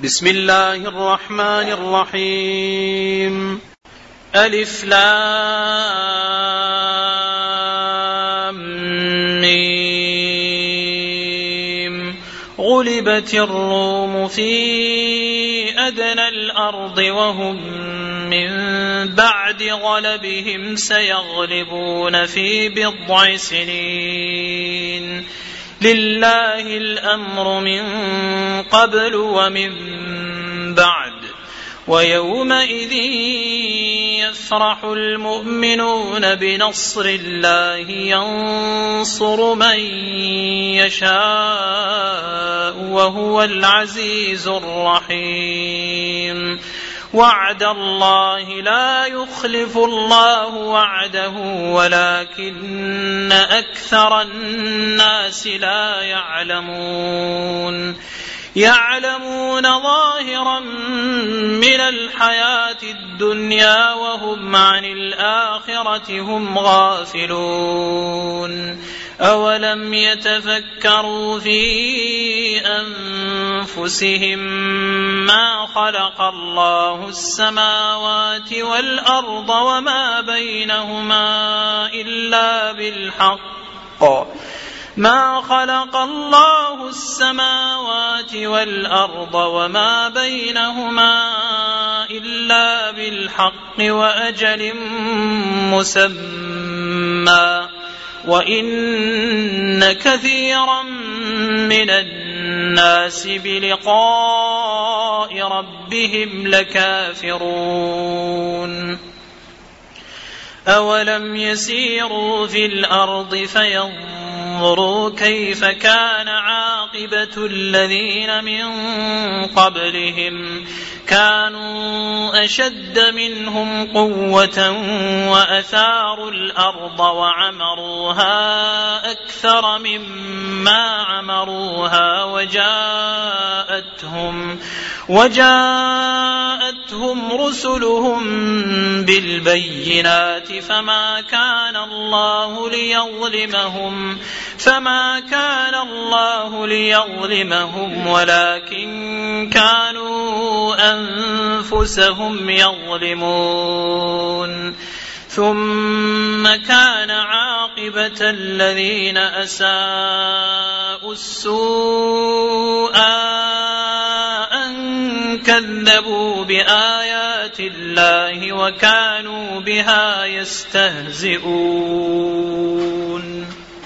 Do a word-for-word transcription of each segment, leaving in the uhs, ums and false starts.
بسم الله الرحمن الرحيم. ألف لام ميم. غلبت الروم في أدنى الأرض وهم من بعد غلبهم سيغلبون في بضع سنين. لله الأمر من قبل ومن بعد ويومئذ يفرح المؤمنون بنصر الله ينصر من يشاء وهو العزيز الرحيم. وعد الله لا يخلف الله وعده ولكن أكثر الناس لا يعلمون. يعلمون ظاهرا من الحياة الدنيا وهم عن الآخرة هم غافلون. أولم يتفكروا في أنفسهم ما خلق الله السماوات والأرض وما بينهما إلا بالحق ما خلق الله السماوات والأرض وما بينهما إلا بالحق وأجل مسمى وإن كثيرا من الناس بلقاء ربهم لكافرون. أولم يسيروا في الأرض فينظروا كيف كان عاقبة الذين من قبلهم كانوا أشد منهم قوة وأثاروا الأرض وعمروها أكثر مما عمروها وجاءتهم وجاءتهم رسلهم بالبينات فما كان الله ليظلمهم فما كان الله ليظلمهم ولكن كانوا أنفسهم يظلمون. ثم كان عاقبة الذين أساءوا السوء أن كذبوا بآيات الله وكانوا بها يستهزئون.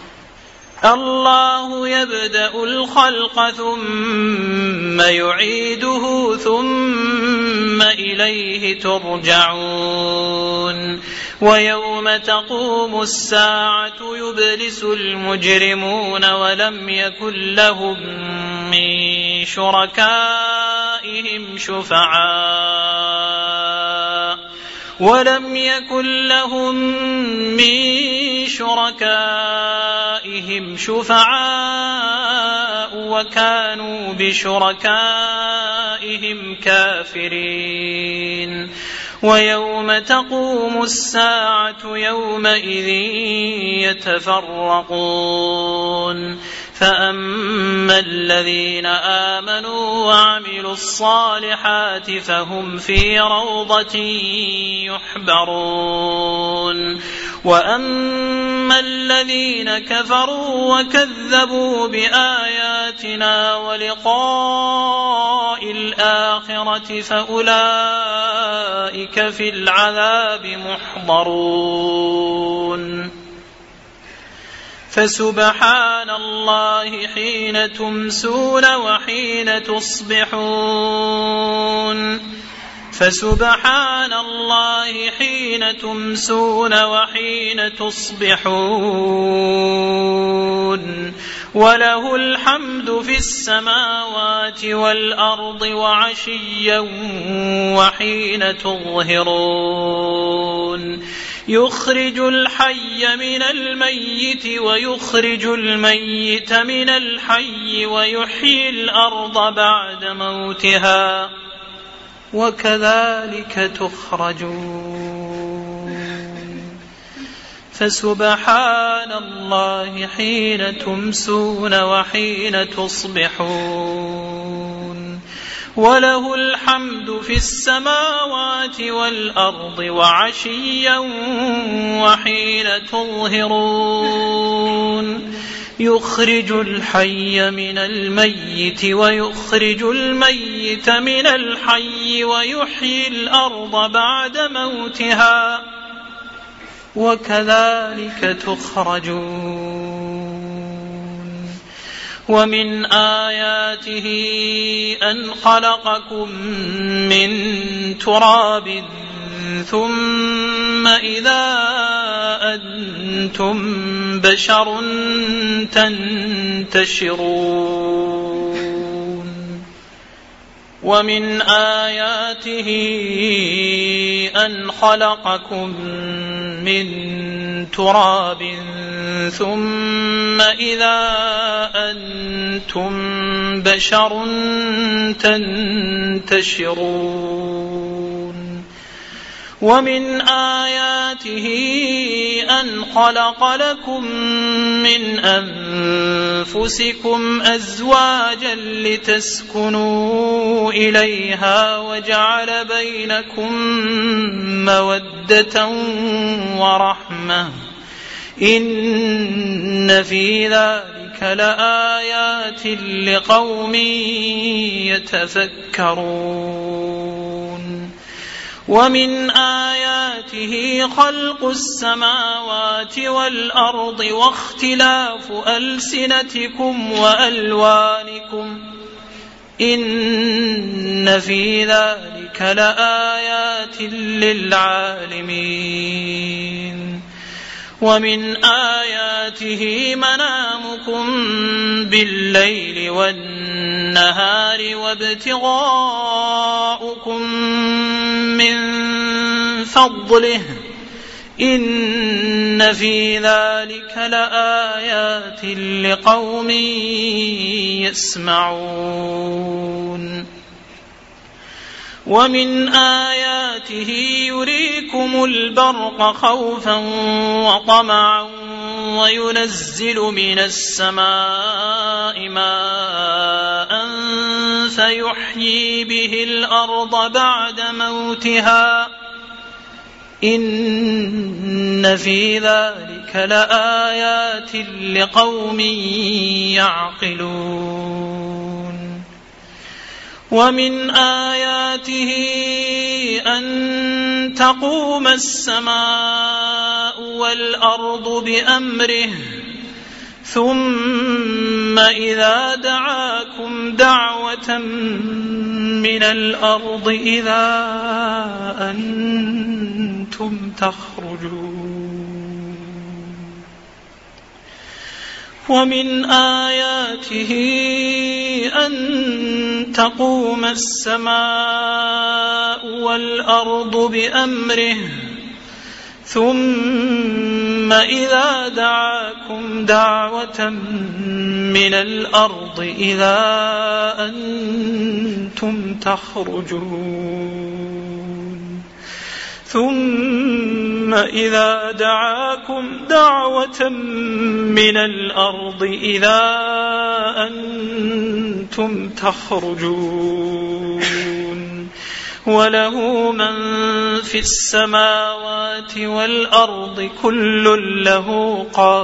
الله يبدأ الخلق ثم يعيده ثم إليه ترجعون. ويوم تقوم الساعة يبلس المجرمون ولم يكن لهم من شركائهم شفعاء ولم يكن لهم من شركائهم شفعاء وكانوا بشركائهم كافرين. ويوم تقوم الساعة يومئذ يتفرقون فأما الذين آمنوا وعملوا الصالحات فهم في روضة يحبرون. وأما الذين كفروا وكذبوا بآياتنا ولقاء الآخرة فأولئك في العذاب محضرون. فسبحان الله حين تمسون وحين تصبحون فسبحان الله حين تمسون وحين تصبحون وله الحمد في السماوات والأرض وعشيا وحين تظهرون. يخرج الحي من الميت ويخرج الميت من الحي ويحيي الأرض بعد موتها وكذلك تخرجون. فسبحان الله حين تمسون وحين تصبحون وله الحمد في السماوات والأرض وعشيا وحين تظهرون يخرج الحي من الميت ويخرج الميت من الحي ويحيي الأرض بعد موتها وكذلك تخرجون ومن آياته أن خلقكم من تراب ثم إذا أنتم بشر تنتشرون ومن آياته أن خلقكم من تراب ثم إذا أنتم بشر تنتشرون ومن آياته أن خلق لكم من أنفسكم أزواجا لتسكنوا إليها وجعل بينكم مودة ورحمة إن في ذلك لآيات لقوم يتفكرون ومن آياته خلق السماوات والأرض واختلاف ألسنتكم وألوانكم إن في ذلك لآيات للعالمين ومن آياته منامكم بالليل والنهار وابتغاؤكم من فضله إن في ذلك لآيات لقوم يسمعون ومن آياته يريكم البرق خوفا وطمعا وينزل من السماء ماء فيحيي به الأرض بعد موتها إن في ذلك لآيات لقوم يعقلون ومن آياته أن تقوم السماء والأرض بأمره ثم إذا دعاكم دعوة من الأرض إذا أنتم تخرجون ومن آياته أن تقوم السماء والأرض بأمره ثم إذا دعاكم دعوة من الأرض إذا أنتم تخرجون ثم إذا دعاكم دعوة من الأرض إذا أنتم تخرجون وله من في السماوات والأرض كل له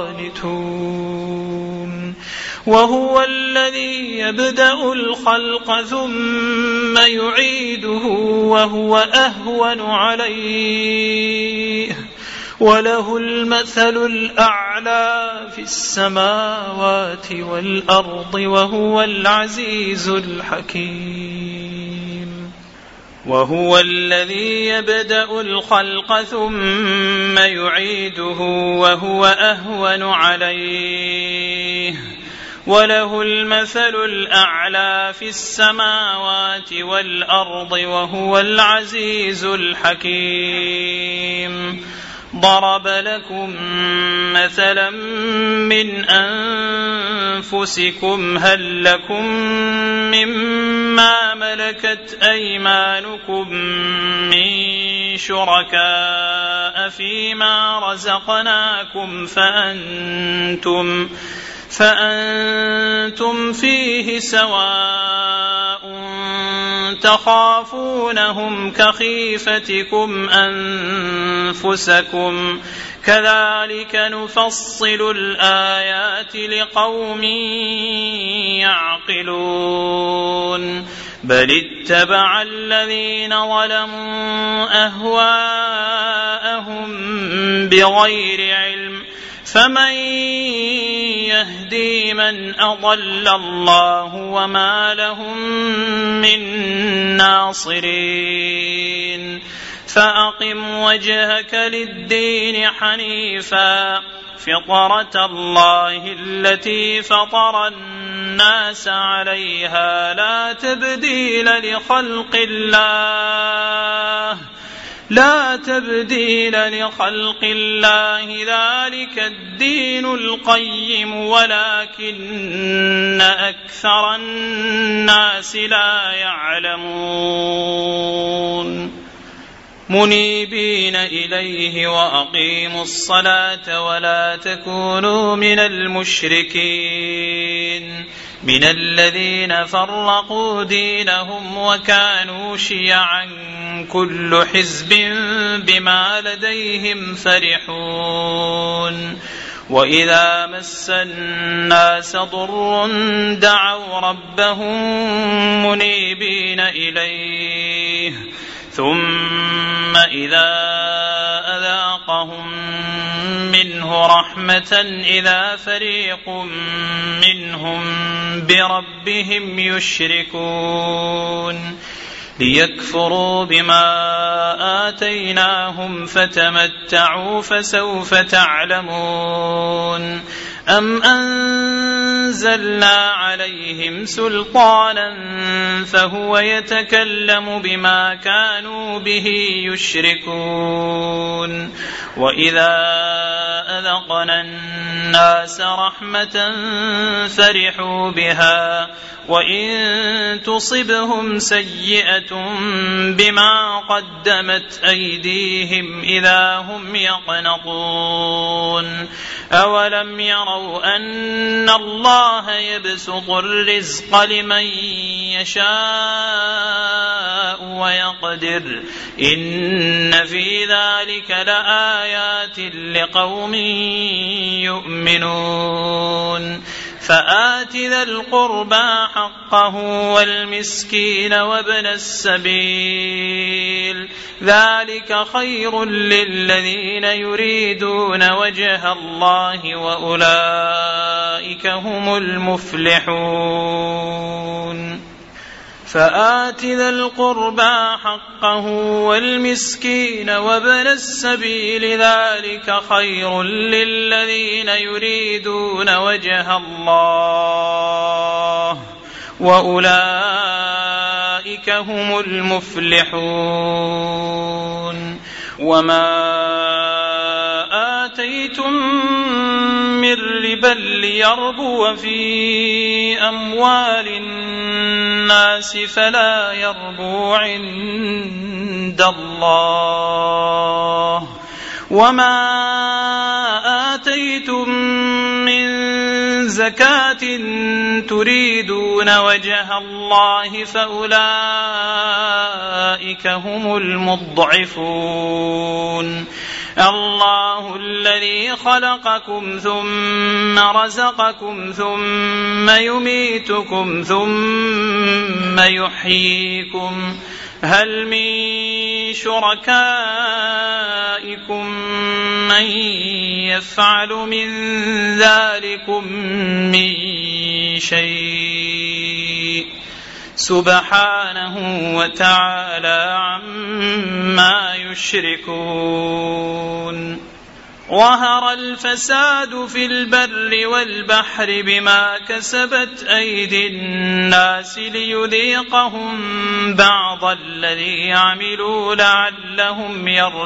قانتون وهو الذي يبدأ الخلق ثم يعيده وهو أهون عليه وله المثل الأعلى في السماوات والأرض وهو العزيز الحكيم وهو الذي يبدأ الخلق ثم يعيده وهو أهون عليه وله المثل الأعلى في السماوات والأرض وهو العزيز الحكيم ضرب لكم مثلا من أنفسكم هل لكم مما ملكت أيمانكم من شركاء فيما رزقناكم فأنتم فأنتم فيه سواء تخافونهم كخيفتكم أنفسكم كذلك نفصل الآيات لقوم يعقلون بل اتبع الذين ظلموا أهواءهم بغير علم فمن يهدي من أضل الله وما لهم من ناصرين فأقم وجهك للدين حنيفا فطرة الله التي فطر الناس عليها لا تبديل لخلق الله لا تبديل لخلق الله ذلك الدين القيم ولكن أكثر الناس لا يعلمون منيبين إليه وأقيموا الصلاة ولا تكونوا من المشركين من الذين فرقوا دينهم وكانوا شيعا كل حزب بما لديهم فرحون وإذا مس الناس ضر دعوا ربهم منيبين إليه ثم إذا أذاقهم منه رحمة إذا فريق منهم بربهم يشركون ليكفروا بما آتيناهم فتمتعوا فسوف تعلمون أم أنزلنا عليهم سلطانا فهو يتكلم بما كانوا به يشركون وإذا أذقنا الناس رحمة فرحوا بها وإن تصبهم سيئة بما قدمت أيديهم إذا هم يقنطون أولم يروا أن الله يبسط الرزق لمن يشاء ويقدر إن في ذلك لآيات لقوم يؤمنون فآت ذا القربى حقه والمسكين وابن السبيل ذلك خير للذين يريدون وجه الله وأولئك هم المفلحون فآت ذا القربى حقه والمسكين وابن السبيل ذلك خير للذين يريدون وجه الله وأولئك هم المفلحون وما آتيتم من ربا ليربو في أموال الناس فلا يربو عند الله وما آتيتم من زكاة تريدون وجه الله فأولئك هم المضعفون الله الذي خلقكم ثم رزقكم ثم يميتكم ثم يحييكم هل من شركائكم من يفعل من ذلكم من شيء سبحانه وتعالى عما يشركون ظهر الفساد في البر والبحر بما كسبت أيدي الناس ليذيقهم بعض الذي عملوا لعلهم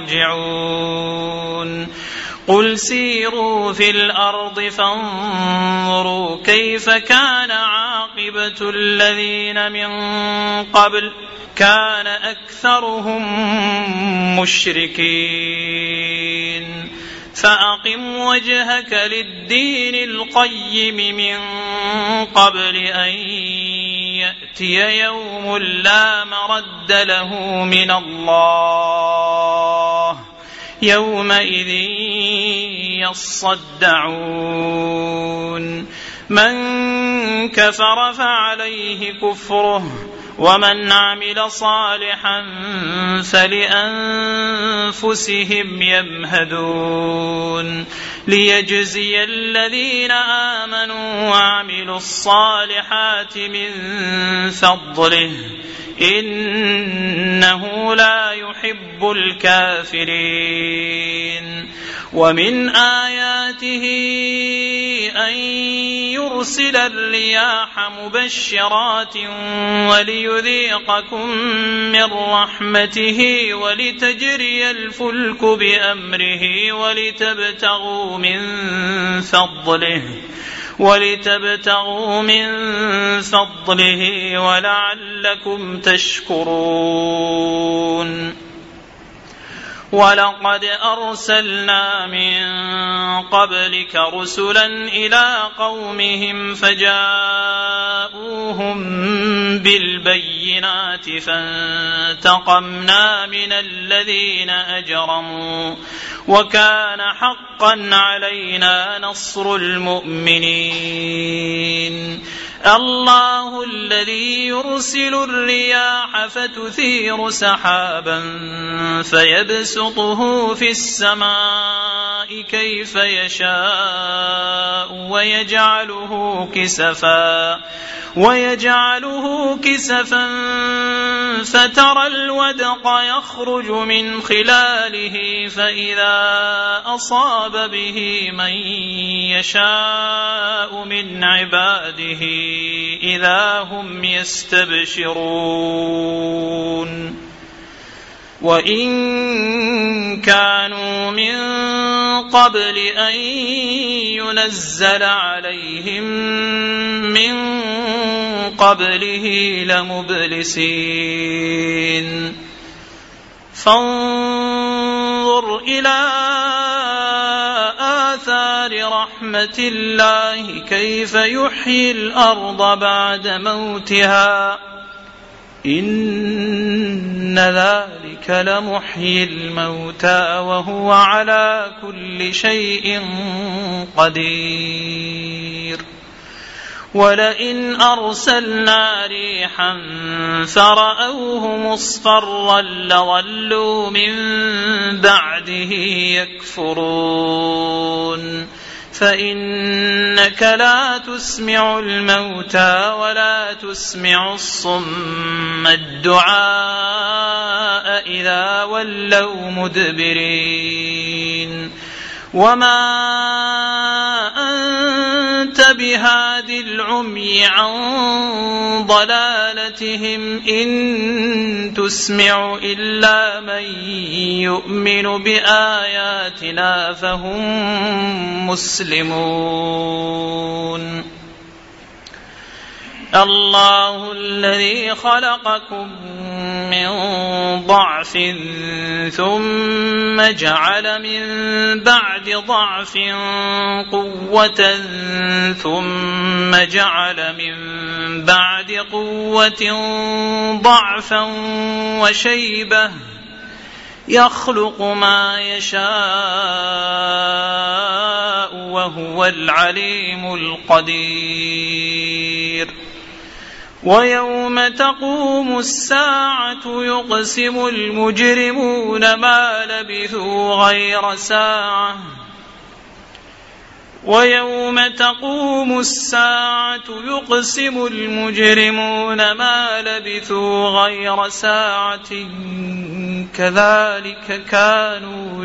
يرجعون قل سيروا في الأرض فانظروا كيف كان عاقبة الذين من قبل كان أكثرهم مشركين فأقم وجهك للدين القيم من قبل أن يأتي يأتي يوم لا مرد له من الله يومئذ يصدعون من كفر فعليه كفره ومن عمل صالحا فلأنفسهم يمهدون ليجزي الذين آمنوا وعملوا الصالحات من فضله إنه لا يحب الكافرين ومن آياته أن يرسل الرياح مبشرات وليذيقكم من رحمته ولتجري الفلك بأمره ولتبتغوا من فضله ولتبتغوا من فضله ولعلكم تشكرون ولقد أرسلنا من قبلك رسلا إلى قومهم فجاءوهم بالبينات فانتقمنا من الذين أجرموا وكان حقا علينا نصر المؤمنين الله الذي يرسل الرياح فتثير سحابا فيبسطه في السماء كيف يشاء ويجعله كسفا ويجعله كسفا فترى الودق يخرج من خلاله فإذا أصاب به من يشاء من عباده إذا هم يستبشرون وإن كانوا من قبل أن ينزل عليهم من قبله لمبلسين فانظر إلى آثار رحمة الله كيف يحيي الأرض بعد موتها إن ذلك لمحيي الموتى وهو على كل شيء قدير ولئن أرسلنا ريحا فرأوه مصفرا لظلوا من بعده يكفرون فإنك لا تسمع الموتى ولا تسمع الصم الدعاء إذا ولوا مدبرين وما أنت بهاد العمي عن ضلالتهم إن تسمع إلا من يؤمن بآياتنا فهم مسلمون الله الذي خلقكم من ضعف ثم جعل من بعد ضعف قوة ثم جعل من بعد قوة ضعفا وشيبة يخلق ما يشاء وهو العليم القدير ويوم تقوم الساعة يقسم المجرمون ما لبثوا غير ساعة ويوم تقوم الساعة يقسم المجرمون ما لبثوا غير ساعة كذلك كانوا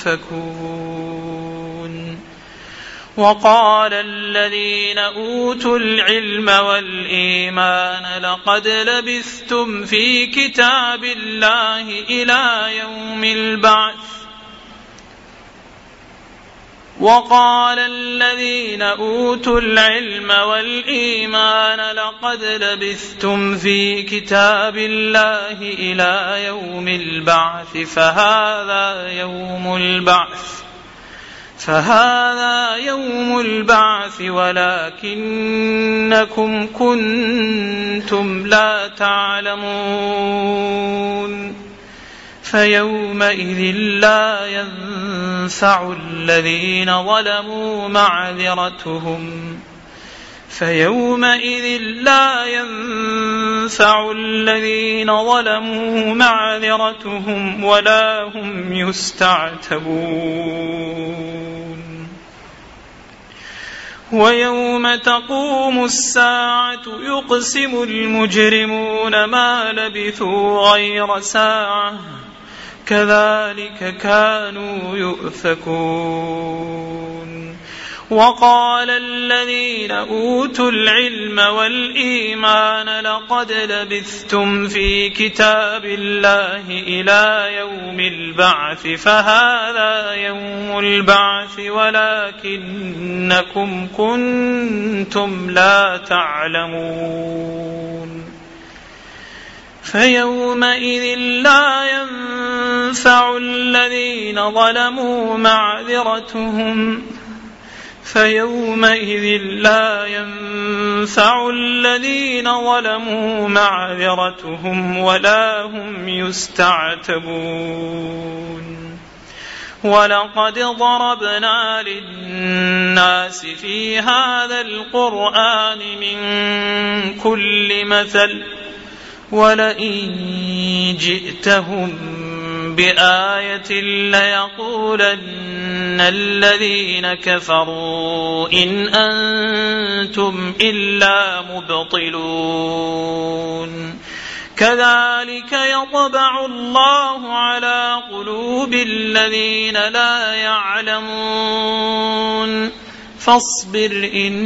يؤفكون وقال الذين أوتوا العلم والإيمان لقد لبثتم في كتاب الله إلى يوم البعث وقال الذين أوتوا العلم والإيمان لقد لبثتم في كتاب الله إلى يوم البعث فهذا يوم البعث فهذا يوم البعث ولكنكم كنتم لا تعلمون فيومئذ لا ينفع الذين ظلموا معذرتهم فيومئذ لا ينفع الذين ظلموا معذرتهم ولا هم يستعتبون ويوم تقوم الساعة يقسم المجرمون ما لبثوا غير ساعة كذلك كانوا يؤفكون وقال الذين أوتوا العلم والإيمان لقد لبثتم في كتاب الله إلى يوم البعث فهذا يوم البعث ولكنكم كنتم لا تعلمون فيومئذ لا ينفع الذين ظلموا معذرتهم فيومئذ لا ينفع الذين ظلموا معذرتهم ولا هم يستعتبون ولقد ضربنا للناس في هذا القرآن من كل مثل ولئن جئتهم بآية ليقولن الذين كفروا إن أنتم إلا مبطلون كذلك يطبع الله على قلوب الذين لا يعلمون فاصبر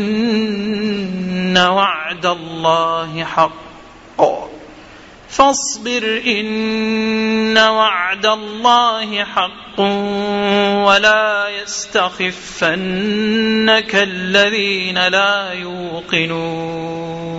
إن وعد الله حق فاصبر إن وعد الله حق ولا يستخفنك الذين لا يوقنون